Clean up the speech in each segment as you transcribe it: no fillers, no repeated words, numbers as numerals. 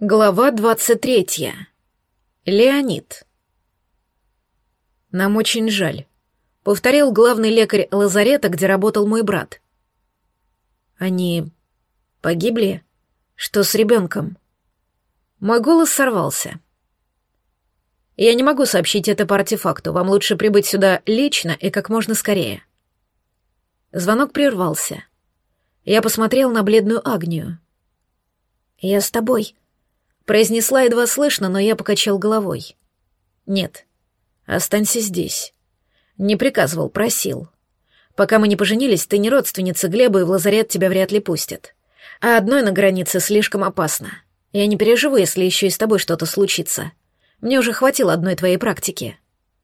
Глава 23. Леонид. «Нам очень жаль», — повторил главный лекарь лазарета, где работал мой брат. «Они погибли? Что с ребенком?» Мой голос сорвался. «Я не могу сообщить это по артефакту. Вам лучше прибыть сюда лично и как можно скорее». Звонок прервался. Я посмотрел на бледную Агнию. «Я с тобой», — произнесла едва слышно, но я покачал головой. «Нет, останься здесь». Не приказывал, просил. Пока мы не поженились, ты не родственница Глеба, и в лазарет тебя вряд ли пустят. А одной на границе слишком опасно. Я не переживу, если еще и с тобой что-то случится. Мне уже хватило одной твоей практики.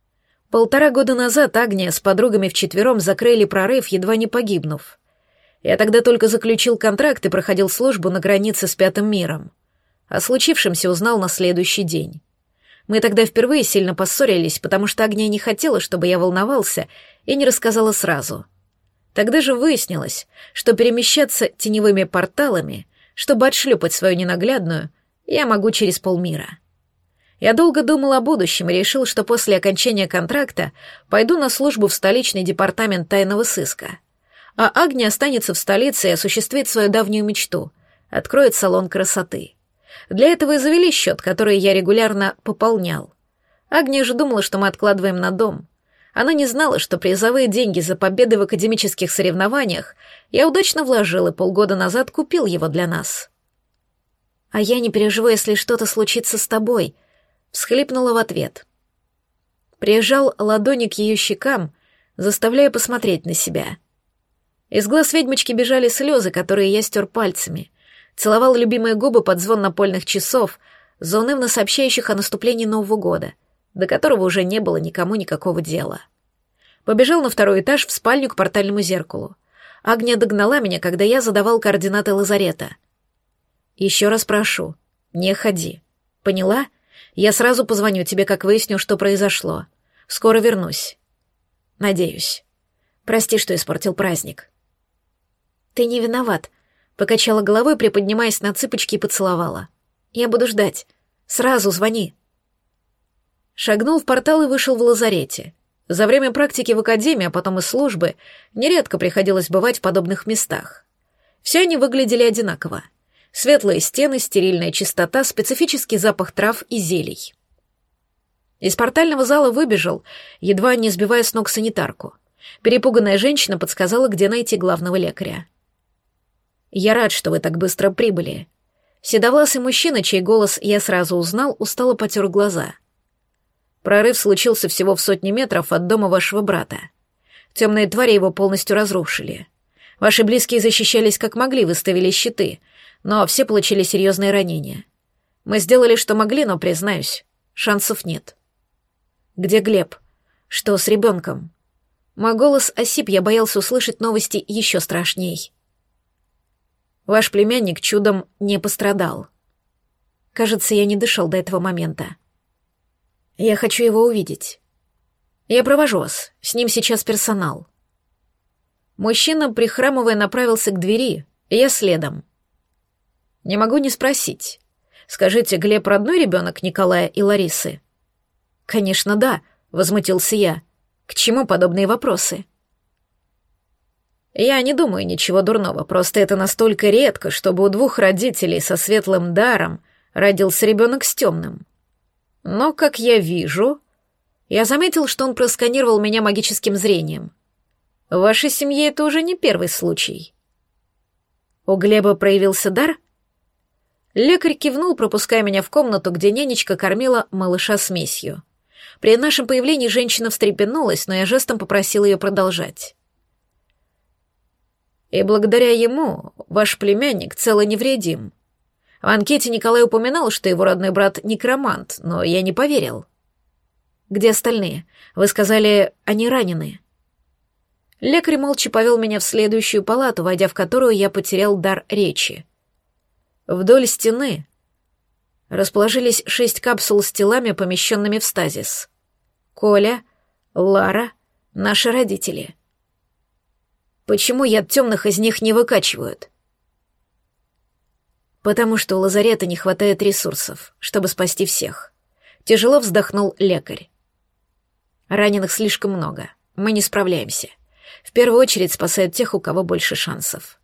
1,5 года назад Агния с подругами вчетвером закрыли прорыв, едва не погибнув. Я тогда только заключил контракт и проходил службу на границе с Пятым миром. О случившемся узнал на следующий день. Мы тогда впервые сильно поссорились, потому что Агния не хотела, чтобы я волновался, и не рассказала сразу. Тогда же выяснилось, что перемещаться теневыми порталами, чтобы отшлепать свою ненаглядную, я могу через полмира. Я долго думал о будущем и решил, что после окончания контракта пойду на службу в столичный департамент тайного сыска. А Агния останется в столице и осуществит свою давнюю мечту — откроет салон красоты. Для этого и завели счет, который я регулярно пополнял. Агния же думала, что мы откладываем на дом. Она не знала, что призовые деньги за победы в академических соревнованиях я удачно вложил и полгода назад купил его для нас. «А я не переживу, если что-то случится с тобой», — всхлипнула в ответ. Прижал ладони к ее щекам, заставляя посмотреть на себя. Из глаз ведьмочки бежали слезы, которые я стер пальцами. Целовал любимые губы под звон напольных часов, заунывно сообщающих о наступлении Нового года, до которого уже не было никому никакого дела. Побежал на 2-й этаж в спальню к портальному зеркалу. Агния догнала меня, когда я задавал координаты лазарета. «Еще раз прошу, не ходи. Поняла? Я сразу позвоню тебе, как выясню, что произошло. Скоро вернусь. Надеюсь. Прости, что испортил праздник». «Ты не виноват», — покачала головой, приподнимаясь на цыпочки, и поцеловала. «Я буду ждать. Сразу звони». Шагнул в портал и вышел в лазарете. За время практики в академии, а потом и службы, нередко приходилось бывать в подобных местах. Все они выглядели одинаково. Светлые стены, стерильная чистота, специфический запах трав и зелий. Из портального зала выбежал, едва не сбивая с ног санитарку. Перепуганная женщина подсказала, где найти главного лекаря. «Я рад, что вы так быстро прибыли». Седовласый мужчина, чей голос я сразу узнал, устало потер глаза. «Прорыв случился всего в 100 метров от дома вашего брата. Темные твари его полностью разрушили. Ваши близкие защищались как могли, выставили щиты, но все получили серьезные ранения. Мы сделали, что могли, но, признаюсь, шансов нет». «Где Глеб? Что с ребенком?» Мой голос осип, я боялся услышать новости еще страшней. «Ваш племянник чудом не пострадал». Кажется, я не дышал до этого момента. «Я хочу его увидеть. Я провожу вас, с ним сейчас персонал». Мужчина, прихрамывая, направился к двери, и я следом. «Не могу не спросить. Скажите, Глеб родной ребенок Николая и Ларисы?» «Конечно, да», — возмутился я. «К чему подобные вопросы?» «Я не думаю ничего дурного, просто это настолько редко, чтобы у 2 родителей со светлым даром родился ребенок с темным. Но, как я вижу...» Я заметил, что он просканировал меня магическим зрением. «В вашей семье это уже не первый случай». «У Глеба проявился дар?» Лекарь кивнул, пропуская меня в комнату, где нянечка кормила малыша смесью. При нашем появлении женщина встрепенулась, но я жестом попросил ее продолжать. «И благодаря ему ваш племянник цел и невредим. В анкете Николай упоминал, что его родной брат — некромант, но я не поверил». «Где остальные? Вы сказали, они ранены». Лекарь молча повел меня в следующую палату, войдя в которую я потерял дар речи. Вдоль стены расположились 6 капсул с телами, помещенными в стазис. Коля, Лара, наши родители. Почему яд темных из них не выкачивают? Потому что у лазарета не хватает ресурсов, чтобы спасти всех. Тяжело вздохнул лекарь. Раненых слишком много. Мы не справляемся. В первую очередь спасают тех, у кого больше шансов.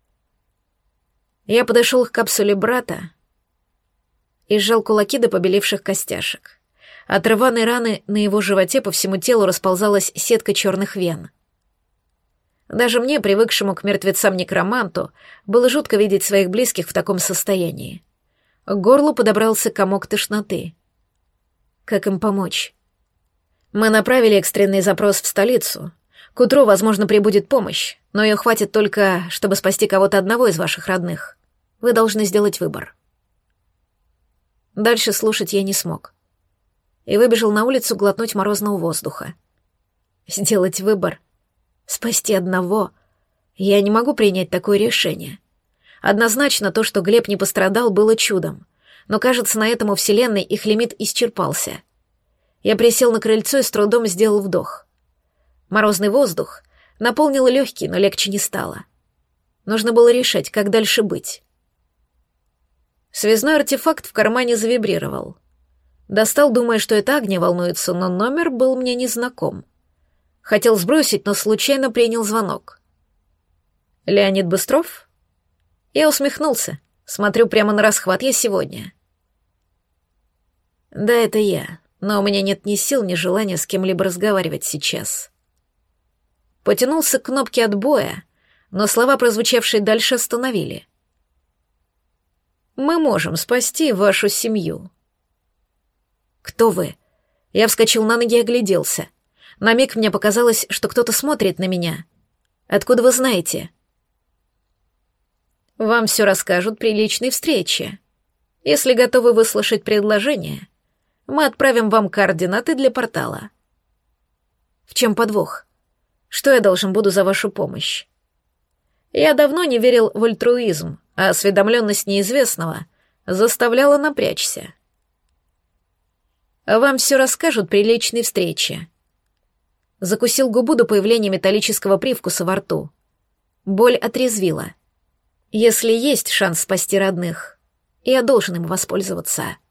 Я подошел к капсуле брата и сжал кулаки до побелевших костяшек. От рваной раны на его животе по всему телу расползалась сетка черных вен. Даже мне, привыкшему к мертвецам-некроманту, было жутко видеть своих близких в таком состоянии. К горлу подобрался комок тошноты. Как им помочь? Мы направили экстренный запрос в столицу. К утру, возможно, прибудет помощь, но ее хватит только, чтобы спасти кого-то одного из ваших родных. Вы должны сделать выбор. Дальше слушать я не смог. И выбежал на улицу глотнуть морозного воздуха. Сделать выбор? Спасти одного? Я не могу принять такое решение. Однозначно то, что Глеб не пострадал, было чудом. Но, кажется, на этом у Вселенной их лимит исчерпался. Я присел на крыльцо и с трудом сделал вдох. Морозный воздух наполнил легкие, но легче не стало. Нужно было решать, как дальше быть. Связной артефакт в кармане завибрировал. Достал, думая, что это Агния волнуется, но номер был мне незнаком. Хотел сбросить, но случайно принял звонок. «Леонид Быстров?» Я усмехнулся. Смотрю прямо на расхват. Я сегодня. «Да, это я, но у меня нет ни сил, ни желания с кем-либо разговаривать сейчас». Потянулся к кнопке отбоя, но слова, прозвучавшие дальше, остановили. «Мы можем спасти вашу семью». «Кто вы?» Я вскочил на ноги и огляделся. На миг мне показалось, что кто-то смотрит на меня. «Откуда вы знаете?» «Вам все расскажут при личной встрече. Если готовы выслушать предложение, мы отправим вам координаты для портала». «В чем подвох? Что я должен буду за вашу помощь?» Я давно не верил в альтруизм, а осведомленность неизвестного заставляла напрячься. «Вам все расскажут при личной встрече». Закусил губу до появления металлического привкуса во рту. Боль отрезвила. Если есть шанс спасти родных, я должен им воспользоваться.